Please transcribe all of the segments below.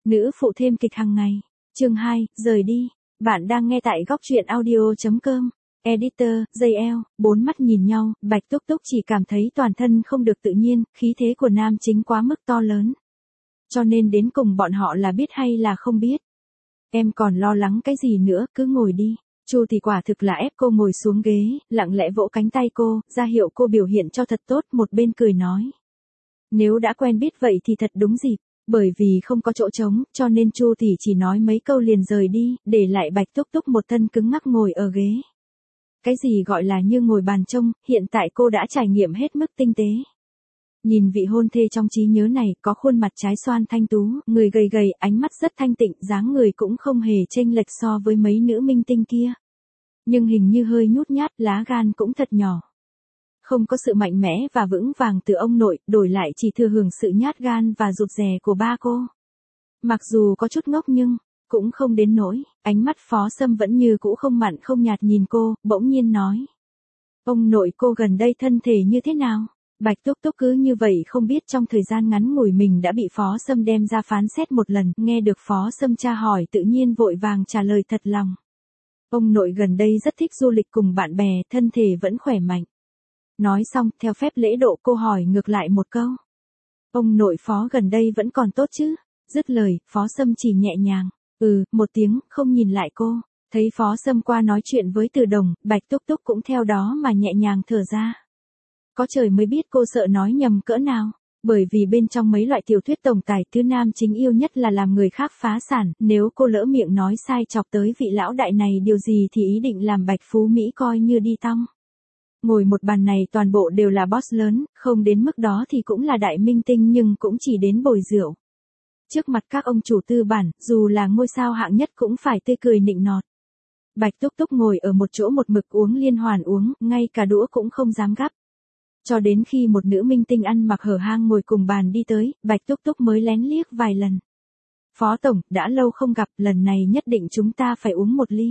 Nữ phụ thêm kịch hàng ngày. Chương 2, rời đi. Bạn đang nghe tại góc truyện audio.com. Editor, JL, bốn mắt nhìn nhau, Bạch Túc Túc chỉ cảm thấy toàn thân không được tự nhiên, khí thế của nam chính quá mức to lớn. Cho nên đến cùng bọn họ là biết hay là không biết. Em còn lo lắng cái gì nữa, cứ ngồi đi. Chu thì quả thực là ép cô ngồi xuống ghế, lặng lẽ vỗ cánh tay cô, ra hiệu cô biểu hiện cho thật tốt, một bên cười nói. Nếu đã quen biết vậy thì thật đúng dịp. Bởi vì không có chỗ trống, cho nên Chu tỷ chỉ nói mấy câu liền rời đi, để lại Bạch Túc Túc một thân cứng ngắc ngồi ở ghế. Cái gì gọi là như ngồi bàn trông, hiện tại cô đã trải nghiệm hết mức tinh tế. Nhìn vị hôn thê trong trí nhớ này, có khuôn mặt trái xoan thanh tú, người gầy gầy, ánh mắt rất thanh tịnh, dáng người cũng không hề chênh lệch so với mấy nữ minh tinh kia. Nhưng hình như hơi nhút nhát, lá gan cũng thật nhỏ. Không có sự mạnh mẽ và vững vàng từ ông nội, đổi lại chỉ thừa hưởng sự nhát gan và rụt rè của ba cô. Mặc dù có chút ngốc nhưng, cũng không đến nỗi, ánh mắt Phó Sâm vẫn như cũ không mặn không nhạt nhìn cô, bỗng nhiên nói. Ông nội cô gần đây thân thể như thế nào? Bạch Túc Túc cứ như vậy không biết trong thời gian ngắn ngủi mình đã bị Phó Sâm đem ra phán xét một lần, nghe được Phó Sâm tra hỏi tự nhiên vội vàng trả lời thật lòng. Ông nội gần đây rất thích du lịch cùng bạn bè, thân thể vẫn khỏe mạnh. Nói xong, theo phép lễ độ cô hỏi ngược lại một câu. Ông nội Phó gần đây vẫn còn tốt chứ? Dứt lời, Phó Sâm chỉ nhẹ nhàng. Một tiếng, không nhìn lại cô. Thấy Phó Sâm qua nói chuyện với Từ Đồng, Bạch Túc Túc cũng theo đó mà nhẹ nhàng thở ra. Có trời mới biết cô sợ nói nhầm cỡ nào. Bởi vì bên trong mấy loại tiểu thuyết tổng tài, thứ nam chính yêu nhất là làm người khác phá sản. Nếu cô lỡ miệng nói sai chọc tới vị lão đại này điều gì thì ý định làm Bạch Phú Mỹ coi như đi tong. Ngồi một bàn này toàn bộ đều là boss lớn, không đến mức đó thì cũng là đại minh tinh nhưng cũng chỉ đến bồi rượu. Trước mặt các ông chủ tư bản, dù là ngôi sao hạng nhất cũng phải tươi cười nịnh nọt. Bạch Túc Túc ngồi ở một chỗ một mực uống liên hoàn uống, ngay cả đũa cũng không dám gắp. Cho đến khi một nữ minh tinh ăn mặc hở hang ngồi cùng bàn đi tới, Bạch Túc Túc mới lén liếc vài lần. Phó Tổng, đã lâu không gặp, lần này nhất định chúng ta phải uống một ly.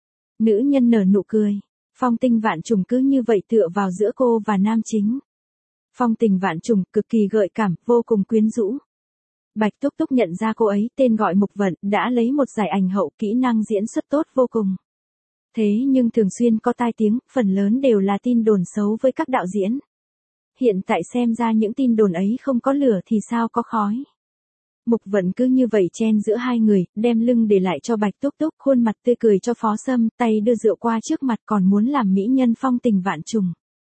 Nữ nhân nở nụ cười. Phong tình vạn trùng cứ như vậy tựa vào giữa cô và nam chính. Phong tình vạn trùng cực kỳ gợi cảm, vô cùng quyến rũ. Bạch Túc Túc nhận ra cô ấy tên gọi Mục Vận, đã lấy một giải ảnh hậu, kỹ năng diễn xuất tốt vô cùng. Thế nhưng thường xuyên có tai tiếng, phần lớn đều là tin đồn xấu với các đạo diễn. Hiện tại xem ra những tin đồn ấy không có lửa thì sao có khói. Mục Vận cứ như vậy chen giữa hai người, đem lưng để lại cho Bạch Túc Túc, khuôn mặt tươi cười cho Phó Sâm, tay đưa rượu qua trước mặt còn muốn làm mỹ nhân phong tình vạn trùng.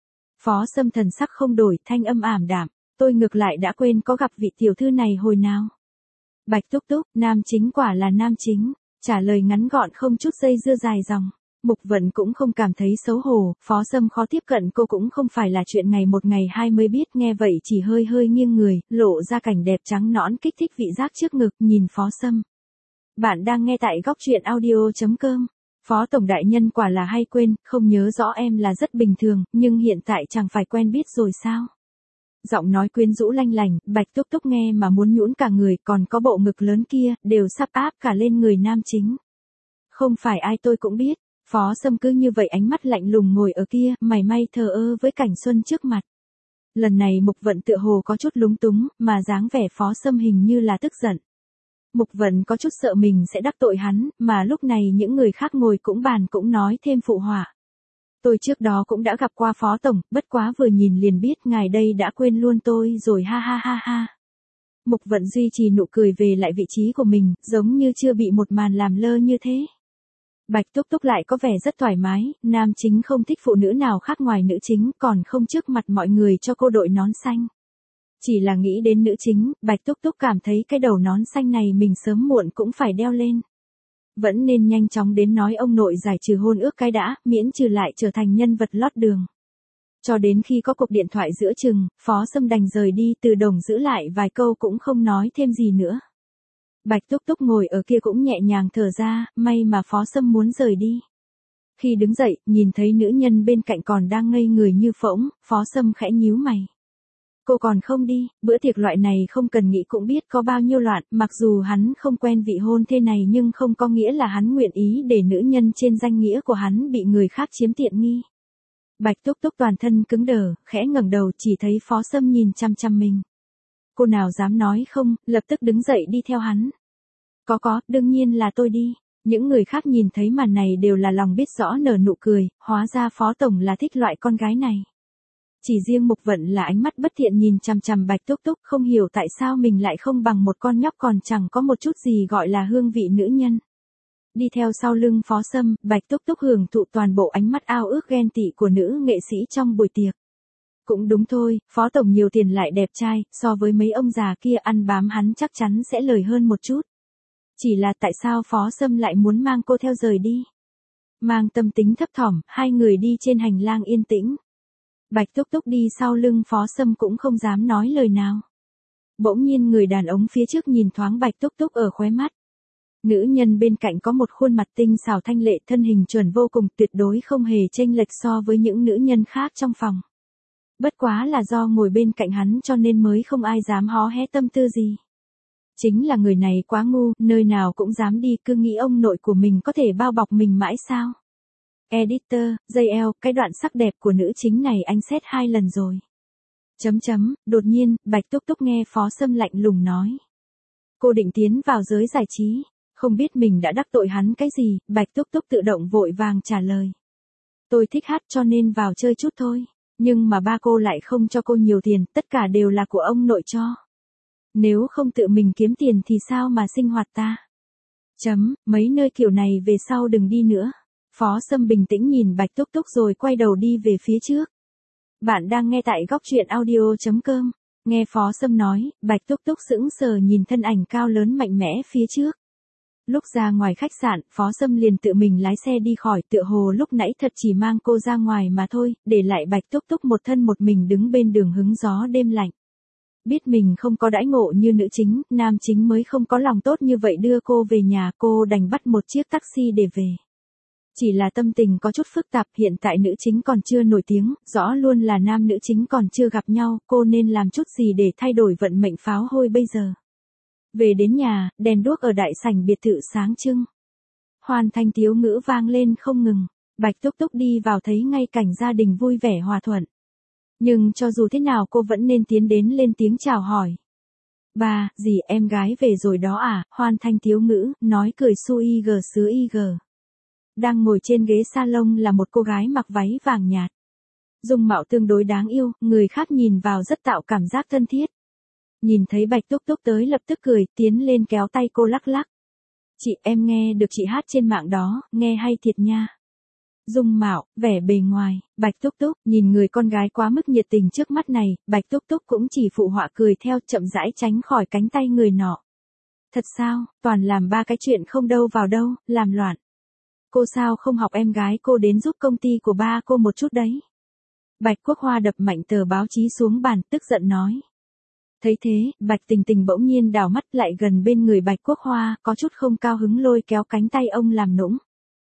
Phó Sâm thần sắc không đổi, thanh âm ảm đạm, tôi ngược lại đã quên có gặp vị tiểu thư này hồi nào. Bạch Túc Túc, nam chính quả là nam chính, trả lời ngắn gọn không chút dây dưa dài dòng. Mục Vận cũng không cảm thấy xấu hổ, Phó Sâm khó tiếp cận cô cũng không phải là chuyện ngày một ngày hai mới biết, nghe vậy chỉ hơi hơi nghiêng người, lộ ra cảnh đẹp trắng nõn kích thích vị giác trước ngực, nhìn Phó Sâm. Bạn đang nghe tại góc truyện audio.com. Phó Tổng đại nhân quả là hay quên, không nhớ rõ em là rất bình thường, nhưng hiện tại chẳng phải quen biết rồi sao? Giọng nói quyến rũ lanh lành, Bạch Túc Túc nghe mà muốn nhũn cả người, còn có bộ ngực lớn kia, đều sắp áp cả lên người nam chính. Không phải ai tôi cũng biết. Phó Sâm cứ như vậy ánh mắt lạnh lùng ngồi ở kia, mày may thờ ơ với cảnh xuân trước mặt. Lần này Mục Vận tựa hồ có chút lúng túng, mà dáng vẻ Phó Sâm hình như là tức giận. Mục Vận có chút sợ mình sẽ đắc tội hắn, mà lúc này những người khác ngồi cũng bàn cũng nói thêm phụ họa. Tôi trước đó cũng đã gặp qua Phó Tổng, bất quá vừa nhìn liền biết ngài đây đã quên luôn tôi rồi ha ha ha ha. Mục Vận duy trì nụ cười về lại vị trí của mình, giống như chưa bị một màn làm lơ như thế. Bạch Túc Túc lại có vẻ rất thoải mái, nam chính không thích phụ nữ nào khác ngoài nữ chính, còn không trước mặt mọi người cho cô đội nón xanh. Chỉ là nghĩ đến nữ chính, Bạch Túc Túc cảm thấy cái đầu nón xanh này mình sớm muộn cũng phải đeo lên. Vẫn nên nhanh chóng đến nói ông nội giải trừ hôn ước cái đã, miễn trừ lại trở thành nhân vật lót đường. Cho đến khi có cuộc điện thoại giữa chừng, Phó Sâm đành rời đi, Từ Đồng giữ lại vài câu cũng không nói thêm gì nữa. Bạch Túc Túc ngồi ở kia cũng nhẹ nhàng thở ra, may mà Phó Sâm muốn rời đi. Khi đứng dậy, nhìn thấy nữ nhân bên cạnh còn đang ngây người như phỗng, Phó Sâm khẽ nhíu mày. Cô còn không đi, bữa tiệc loại này không cần nghĩ cũng biết có bao nhiêu loạn, mặc dù hắn không quen vị hôn thê này nhưng không có nghĩa là hắn nguyện ý để nữ nhân trên danh nghĩa của hắn bị người khác chiếm tiện nghi. Bạch Túc Túc toàn thân cứng đờ, khẽ ngẩng đầu chỉ thấy Phó Sâm nhìn chăm chăm mình. Cô nào dám nói không, lập tức đứng dậy đi theo hắn. Có, đương nhiên là tôi đi. Những người khác nhìn thấy màn này đều là lòng biết rõ nở nụ cười, hóa ra Phó Tổng là thích loại con gái này. Chỉ riêng Mục Vận là ánh mắt bất thiện nhìn chằm chằm Bạch Túc Túc, không hiểu tại sao mình lại không bằng một con nhóc còn chẳng có một chút gì gọi là hương vị nữ nhân. Đi theo sau lưng Phó Sâm, Bạch Túc Túc hưởng thụ toàn bộ ánh mắt ao ước ghen tị của nữ nghệ sĩ trong buổi tiệc. Cũng đúng thôi, Phó Tổng nhiều tiền lại đẹp trai, so với mấy ông già kia ăn bám hắn chắc chắn sẽ lời hơn một chút. Chỉ là tại sao Phó Sâm lại muốn mang cô theo rời đi? Mang tâm tính thấp thỏm, hai người đi trên hành lang yên tĩnh. Bạch Túc Túc đi sau lưng Phó Sâm cũng không dám nói lời nào. Bỗng nhiên người đàn ông phía trước nhìn thoáng Bạch Túc Túc ở khóe mắt. Nữ nhân bên cạnh có một khuôn mặt tinh xảo thanh lệ, thân hình chuẩn vô cùng, tuyệt đối không hề chênh lệch so với những nữ nhân khác trong phòng. Bất quá là do ngồi bên cạnh hắn cho nên mới không ai dám hó hé tâm tư gì. Chính là người này quá ngu, nơi nào cũng dám đi, cứ nghĩ ông nội của mình có thể bao bọc mình mãi sao. Editor, JL, cái đoạn sắc đẹp của nữ chính này anh xét 2 lần rồi. Đột nhiên, Bạch Túc Túc nghe Phó Sâm lạnh lùng nói. Cô định tiến vào giới giải trí, không biết mình đã đắc tội hắn cái gì, Bạch Túc Túc tự động vội vàng trả lời. Tôi thích hát cho nên vào chơi chút thôi, nhưng mà ba cô lại không cho cô nhiều tiền, tất cả đều là của ông nội cho. Nếu không tự mình kiếm tiền thì sao mà sinh hoạt ta? Mấy nơi kiểu này về sau đừng đi nữa. Phó Sâm bình tĩnh nhìn Bạch Túc Túc rồi quay đầu đi về phía trước. Bạn đang nghe tại góc truyện audio.com. Nghe Phó Sâm nói, Bạch Túc Túc sững sờ nhìn thân ảnh cao lớn mạnh mẽ phía trước. Lúc ra ngoài khách sạn, Phó Sâm liền tự mình lái xe đi khỏi, tựa hồ lúc nãy thật chỉ mang cô ra ngoài mà thôi, để lại Bạch Túc Túc một thân một mình đứng bên đường hứng gió đêm lạnh. Biết mình không có đãi ngộ như nữ chính, nam chính mới không có lòng tốt như vậy đưa cô về nhà, cô đành bắt một chiếc taxi để về. Chỉ là tâm tình có chút phức tạp, hiện tại nữ chính còn chưa nổi tiếng, rõ luôn là nam nữ chính còn chưa gặp nhau, cô nên làm chút gì để thay đổi vận mệnh pháo hôi bây giờ. Về đến nhà, đèn đuốc ở đại sảnh biệt thự sáng trưng. Hoàn thành tiếu ngữ vang lên không ngừng, Bạch Túc Túc đi vào thấy ngay cảnh gia đình vui vẻ hòa thuận. Nhưng cho dù thế nào cô vẫn nên tiến đến lên tiếng chào hỏi. Bà, dì em gái về rồi đó à, Hoàn thành tiếu ngữ, nói cười su y gờ sứ y gờ. Đang ngồi trên ghế salon là một cô gái mặc váy vàng nhạt. Dung mạo tương đối đáng yêu, người khác nhìn vào rất tạo cảm giác thân thiết. Nhìn thấy Bạch Túc Túc tới lập tức cười, tiến lên kéo tay cô lắc lắc. Chị, em nghe được chị hát trên mạng đó, nghe hay thiệt nha. Dung mạo, vẻ bề ngoài, Bạch Túc Túc, nhìn người con gái quá mức nhiệt tình trước mắt này, Bạch Túc Túc cũng chỉ phụ họa cười theo, chậm rãi tránh khỏi cánh tay người nọ. Thật sao, toàn làm ba cái chuyện không đâu vào đâu, làm loạn. Cô sao không học em gái cô đến giúp công ty của ba cô một chút đấy. Bạch Quốc Hoa đập mạnh tờ báo chí xuống bàn, tức giận nói. Thấy thế, Bạch Tình Tình bỗng nhiên đảo mắt lại gần bên người Bạch Quốc Hoa, có chút không cao hứng lôi kéo cánh tay ông làm nũng.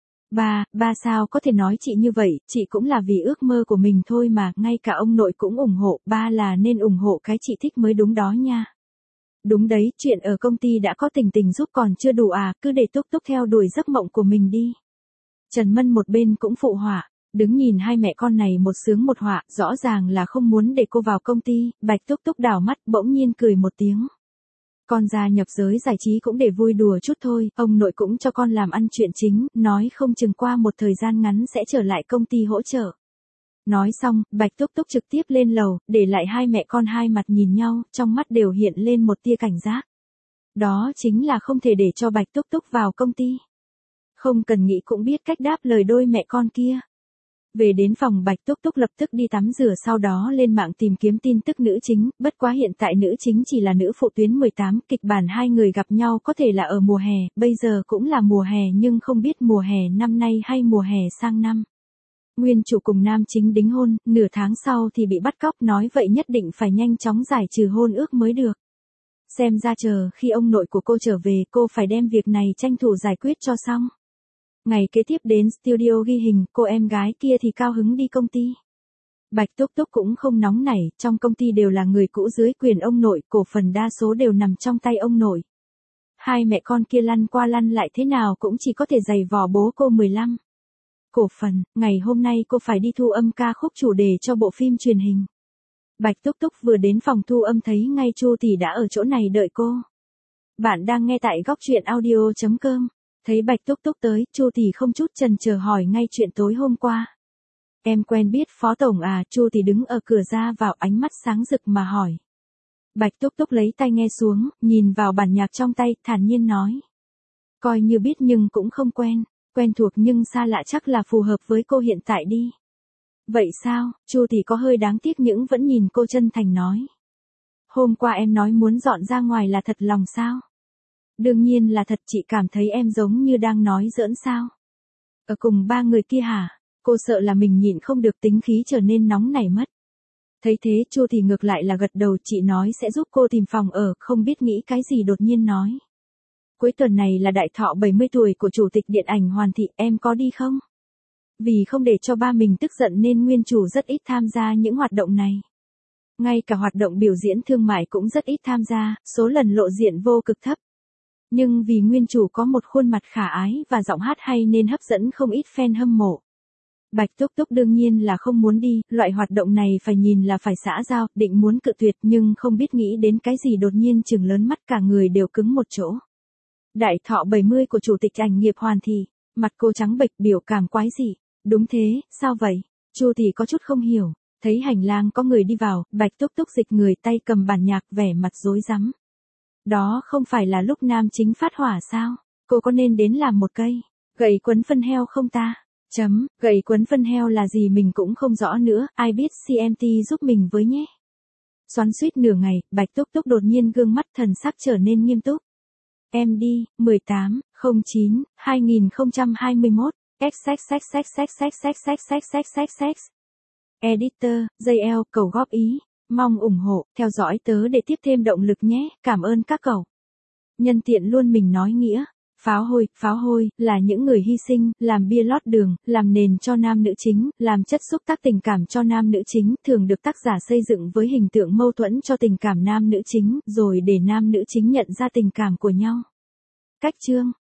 Ba sao có thể nói chị như vậy, chị cũng là vì ước mơ của mình thôi mà, ngay cả ông nội cũng ủng hộ, ba là nên ủng hộ cái chị thích mới đúng đó nha. Đúng đấy, chuyện ở công ty đã có Tình Tình giúp còn chưa đủ à, cứ để Túc Túc theo đuổi giấc mộng của mình đi. Trần Mân một bên cũng phụ họa, đứng nhìn hai mẹ con này một sướng một họa, rõ ràng là không muốn để cô vào công ty, Bạch Túc Túc đảo mắt bỗng nhiên cười một tiếng. Con gia nhập giới giải trí cũng để vui đùa chút thôi, ông nội cũng cho con làm ăn chuyện chính, nói không chừng qua một thời gian ngắn sẽ trở lại công ty hỗ trợ. Nói xong, Bạch Túc Túc trực tiếp lên lầu, để lại hai mẹ con hai mặt nhìn nhau, trong mắt đều hiện lên một tia cảnh giác. Đó chính là không thể để cho Bạch Túc Túc vào công ty. Không cần nghĩ cũng biết cách đáp lời đôi mẹ con kia. Về đến phòng Bạch Túc Túc lập tức đi tắm rửa, sau đó lên mạng tìm kiếm tin tức nữ chính, bất quá hiện tại nữ chính chỉ là nữ phụ tuyến 18, kịch bản hai người gặp nhau có thể là ở mùa hè, bây giờ cũng là mùa hè nhưng không biết mùa hè năm nay hay mùa hè sang năm. Nguyên chủ cùng nam chính đính hôn, nửa tháng sau thì bị bắt cóc, nói vậy nhất định phải nhanh chóng giải trừ hôn ước mới được. Xem ra chờ khi ông nội của cô trở về cô phải đem việc này tranh thủ giải quyết cho xong. Ngày kế tiếp đến studio ghi hình, cô em gái kia thì cao hứng đi công ty. Bạch Túc Túc cũng không nóng nảy, trong công ty đều là người cũ dưới quyền ông nội, cổ phần đa số đều nằm trong tay ông nội. Hai mẹ con kia lăn qua lăn lại thế nào cũng chỉ có thể giày vò bố cô 15. Cổ phần, ngày hôm nay cô phải đi thu âm ca khúc chủ đề cho bộ phim truyền hình. Bạch Túc Túc vừa đến phòng thu âm thấy ngay Chu tỷ đã ở chỗ này đợi cô. Bạn đang nghe tại góc truyện audio.com. Thấy Bạch Túc Túc tới, Chu Tỷ không chút chần chờ hỏi ngay chuyện tối hôm qua. Em quen biết Phó Tổng à? Chu Tỷ đứng ở cửa ra vào, ánh mắt sáng rực mà hỏi. Bạch Túc Túc lấy tai nghe xuống, nhìn vào bản nhạc trong tay, thản nhiên nói. Coi như biết nhưng cũng không quen, quen thuộc nhưng xa lạ, chắc là phù hợp với cô hiện tại đi. Vậy sao? Chu Tỷ có hơi đáng tiếc nhưng vẫn nhìn cô chân thành nói. Hôm qua em nói muốn dọn ra ngoài là thật lòng sao? Đương nhiên là thật, chị cảm thấy em giống như đang nói giỡn sao? Ở cùng ba người kia hả? Cô sợ là mình nhịn không được, tính khí trở nên nóng nảy mất. Thấy thế Chu Tỷ ngược lại là gật đầu, chị nói sẽ giúp cô tìm phòng ở, không biết nghĩ cái gì đột nhiên nói. Cuối tuần này là đại thọ 70 tuổi của chủ tịch điện ảnh Hoàn Thị, em có đi không? Vì không để cho ba mình tức giận nên nguyên chủ rất ít tham gia những hoạt động này. Ngay cả hoạt động biểu diễn thương mại cũng rất ít tham gia, số lần lộ diện vô cực thấp. Nhưng vì nguyên chủ có một khuôn mặt khả ái và giọng hát hay nên hấp dẫn không ít fan hâm mộ. Bạch Túc Túc đương nhiên là không muốn đi, loại hoạt động này phải nhìn là phải xã giao, định muốn cự tuyệt nhưng không biết nghĩ đến cái gì đột nhiên trừng lớn mắt, cả người đều cứng một chỗ. Đại thọ 70 của chủ tịch ảnh nghiệp Hoàn Thị, mặt cô trắng bệch, biểu cảm quái dị. Đúng thế, sao vậy? Chu Tỷ có chút không hiểu. Thấy hành lang có người đi vào, Bạch Túc Túc dịch người, tay cầm bản nhạc, vẻ mặt rối rắm. Đó không phải là lúc nam chính phát hỏa sao? Cô có nên đến làm một cây gậy quấn phân heo không ta? Gậy quấn phân heo là gì mình cũng không rõ nữa, ai biết CMT giúp mình với nhé. Xoắn xuýt nửa ngày, Bạch Túc Túc đột nhiên gương mắt thần sắc trở nên nghiêm túc. Em đi, 18/09/2021. XXXXXXXXXXXX. Editor, JL, cầu góp ý. Mong ủng hộ, theo dõi tớ để tiếp thêm động lực nhé, cảm ơn các cậu. Nhân tiện luôn mình nói nghĩa. Pháo hôi, là những người hy sinh, làm bia lót đường, làm nền cho nam nữ chính, làm chất xúc tác tình cảm cho nam nữ chính, thường được tác giả xây dựng với hình tượng mâu thuẫn cho tình cảm nam nữ chính, rồi để nam nữ chính nhận ra tình cảm của nhau. Cách chương.